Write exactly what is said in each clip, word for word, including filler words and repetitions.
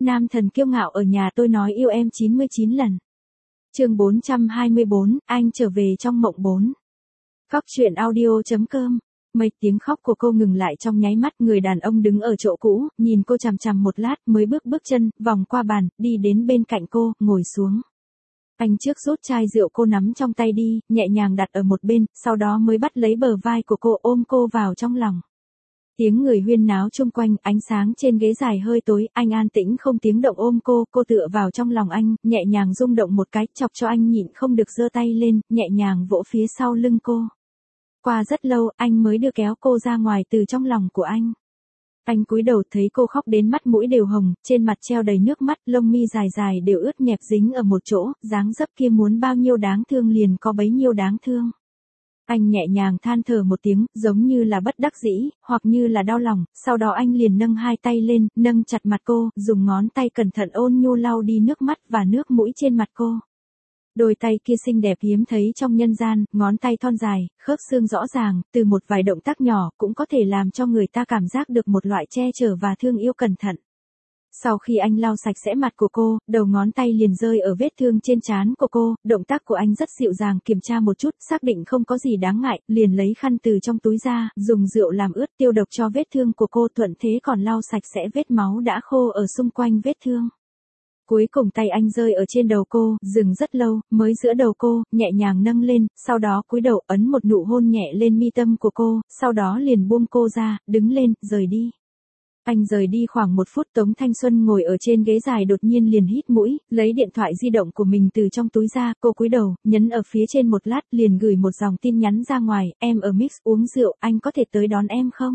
nam thần kiêu ngạo ở nhà tôi nói yêu em chín mươi chín lần. Chương bốn trăm hai mươi bốn, anh trở về trong mộng bốn. Cóc truyện audio chấm com. Mấy tiếng khóc của cô ngừng lại trong nháy mắt, người đàn ông đứng ở chỗ cũ, nhìn cô chằm chằm một lát mới bước bước chân, vòng qua bàn, đi đến bên cạnh cô, ngồi xuống. Anh trước rút chai rượu cô nắm trong tay đi, nhẹ nhàng đặt ở một bên, sau đó mới bắt lấy bờ vai của cô ôm cô vào trong lòng. Tiếng người huyên náo chung quanh, ánh sáng trên ghế dài hơi tối, anh an tĩnh không tiếng động ôm cô, cô tựa vào trong lòng anh, nhẹ nhàng rung động một cái, chọc cho anh nhịn không được giơ tay lên, nhẹ nhàng vỗ phía sau lưng cô. Qua rất lâu, anh mới đưa kéo cô ra ngoài từ trong lòng của anh. Anh cúi đầu thấy cô khóc đến mắt mũi đều hồng, trên mặt treo đầy nước mắt, lông mi dài dài đều ướt nhẹp dính ở một chỗ, dáng dấp kia muốn bao nhiêu đáng thương liền có bấy nhiêu đáng thương. Anh nhẹ nhàng than thở một tiếng, giống như là bất đắc dĩ, hoặc như là đau lòng, sau đó anh liền nâng hai tay lên, nâng chặt mặt cô, dùng ngón tay cẩn thận ôn nhu lau đi nước mắt và nước mũi trên mặt cô. Đôi tay kia xinh đẹp hiếm thấy trong nhân gian, ngón tay thon dài, khớp xương rõ ràng, từ một vài động tác nhỏ cũng có thể làm cho người ta cảm giác được một loại che chở và thương yêu cẩn thận. Sau khi anh lau sạch sẽ mặt của cô, đầu ngón tay liền rơi ở vết thương trên trán của cô, động tác của anh rất dịu dàng, kiểm tra một chút, xác định không có gì đáng ngại, liền lấy khăn từ trong túi ra, dùng rượu làm ướt tiêu độc cho vết thương của cô, thuận thế còn lau sạch sẽ vết máu đã khô ở xung quanh vết thương. Cuối cùng tay anh rơi ở trên đầu cô, dừng rất lâu, mới giữa đầu cô, nhẹ nhàng nâng lên, sau đó cúi đầu ấn một nụ hôn nhẹ lên mi tâm của cô, sau đó liền buông cô ra, đứng lên, rời đi. Anh rời đi khoảng một phút, Tống Thanh Xuân ngồi ở trên ghế dài đột nhiên liền hít mũi, lấy điện thoại di động của mình từ trong túi ra, cô cúi đầu, nhấn ở phía trên một lát, liền gửi một dòng tin nhắn ra ngoài, em ở Mix uống rượu, anh có thể tới đón em không?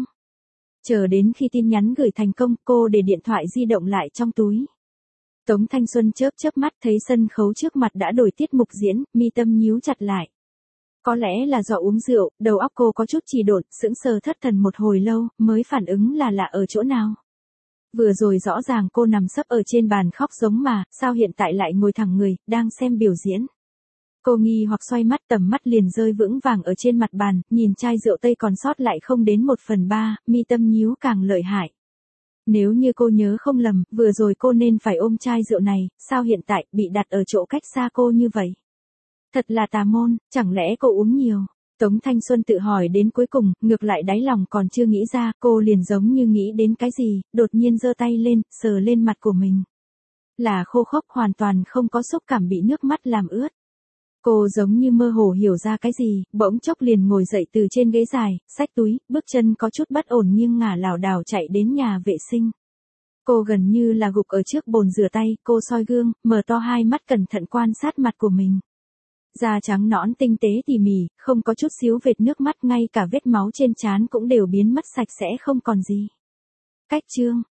Chờ đến khi tin nhắn gửi thành công, cô để điện thoại di động lại trong túi. Tống Thanh Xuân chớp chớp mắt thấy sân khấu trước mặt đã đổi tiết mục diễn, mi tâm nhíu chặt lại. Có lẽ là do uống rượu, đầu óc cô có chút trì độn, sững sờ thất thần một hồi lâu, mới phản ứng là lạ ở chỗ nào. Vừa rồi rõ ràng cô nằm sấp ở trên bàn khóc giống mà, sao hiện tại lại ngồi thẳng người, đang xem biểu diễn. Cô nghi hoặc xoay mắt, tầm mắt liền rơi vững vàng ở trên mặt bàn, nhìn chai rượu tây còn sót lại không đến một phần ba, mi tâm nhíu càng lợi hại. Nếu như cô nhớ không lầm, vừa rồi cô nên phải ôm chai rượu này, sao hiện tại bị đặt ở chỗ cách xa cô như vậy? Thật là tà môn, chẳng lẽ cô uống nhiều? Tống Thanh Xuân tự hỏi đến cuối cùng, ngược lại đáy lòng còn chưa nghĩ ra, cô liền giống như nghĩ đến cái gì, đột nhiên giơ tay lên, sờ lên mặt của mình. Là khô khốc, hoàn toàn không có xúc cảm, bị nước mắt làm ướt. Cô giống như mơ hồ hiểu ra cái gì, bỗng chốc liền ngồi dậy từ trên ghế dài, xách túi, bước chân có chút bất ổn nghiêng ngả lảo đảo chạy đến nhà vệ sinh. Cô gần như là gục ở trước bồn rửa tay, cô soi gương, mở to hai mắt cẩn thận quan sát mặt của mình. Da trắng nõn tinh tế tỉ mỉ, không có chút xíu vệt nước mắt, ngay cả vết máu trên trán cũng đều biến mất sạch sẽ không còn gì. Cách chương,